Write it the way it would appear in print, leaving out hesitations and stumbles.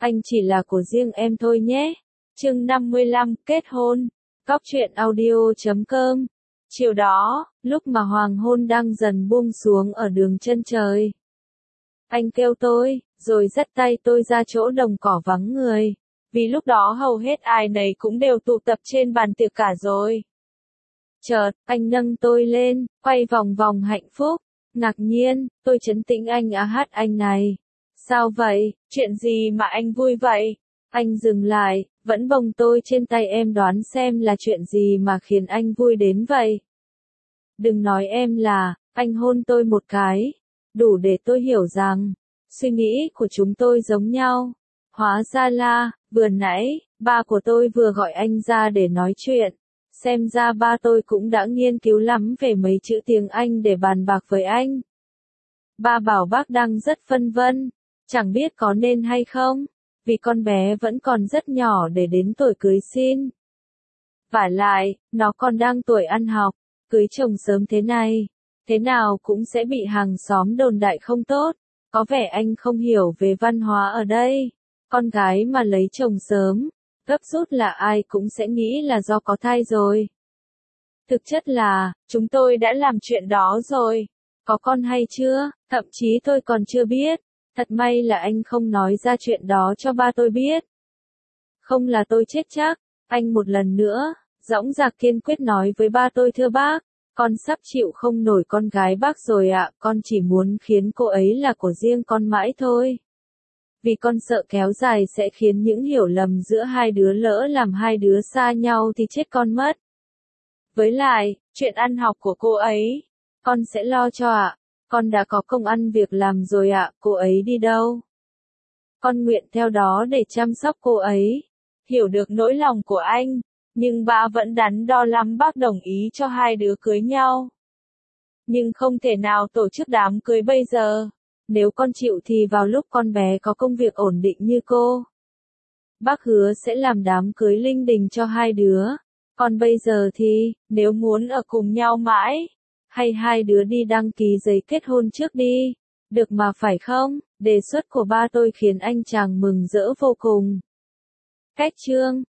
anh chỉ là của riêng em thôi nhé. Chương 55, kết hôn. Cóc truyện audio.com. Chiều đó, lúc mà hoàng hôn đang dần buông xuống ở đường chân trời, anh kêu tôi, rồi dắt tay tôi ra chỗ đồng cỏ vắng người. Vì lúc đó hầu hết ai nấy cũng đều tụ tập trên bàn tiệc cả rồi. Chợt, anh nâng tôi lên, quay vòng vòng hạnh phúc. Ngạc nhiên, tôi trấn tĩnh anh hát anh này. Sao vậy, chuyện gì mà anh vui vậy? Anh dừng lại, vẫn bồng tôi trên tay, em đoán xem là chuyện gì mà khiến anh vui đến vậy. Đừng nói em là, anh hôn tôi một cái. Đủ để tôi hiểu rằng, suy nghĩ của chúng tôi giống nhau. Hóa ra là, vừa nãy, ba của tôi vừa gọi anh ra để nói chuyện. Xem ra ba tôi cũng đã nghiên cứu lắm về mấy chữ tiếng Anh để bàn bạc với anh. Ba bảo bác đang rất phân vân, chẳng biết có nên hay không, vì con bé vẫn còn rất nhỏ để đến tuổi cưới xin. Vả lại, nó còn đang tuổi ăn học, cưới chồng sớm thế này, thế nào cũng sẽ bị hàng xóm đồn đại không tốt. Có vẻ anh không hiểu về văn hóa ở đây. Con gái mà lấy chồng sớm, gấp rút là ai cũng sẽ nghĩ là do có thai rồi. Thực chất là, chúng tôi đã làm chuyện đó rồi. Có con hay chưa, thậm chí tôi còn chưa biết. Thật may là anh không nói ra chuyện đó cho ba tôi biết. Không là tôi chết chắc. Anh một lần nữa, dõng dạc kiên quyết nói với ba tôi, thưa bác, con sắp chịu không nổi con gái bác rồi ạ, con chỉ muốn khiến cô ấy là của riêng con mãi thôi. Vì con sợ kéo dài sẽ khiến những hiểu lầm giữa hai đứa, lỡ làm hai đứa xa nhau thì chết con mất. Với lại, chuyện ăn học của cô ấy, con sẽ lo cho ạ. Con đã có công ăn việc làm rồi ạ, cô ấy đi đâu? Con nguyện theo đó để chăm sóc cô ấy. Hiểu được nỗi lòng của anh, nhưng ba vẫn đắn đo lắm, bác đồng ý cho hai đứa cưới nhau. Nhưng không thể nào tổ chức đám cưới bây giờ. Nếu con chịu thì vào lúc con bé có công việc ổn định như cô. Bác hứa sẽ làm đám cưới linh đình cho hai đứa. Còn bây giờ thì, nếu muốn ở cùng nhau mãi, hay hai đứa đi đăng ký giấy kết hôn trước đi. Được mà phải không? Đề xuất của ba tôi khiến anh chàng mừng rỡ vô cùng. Kết chương.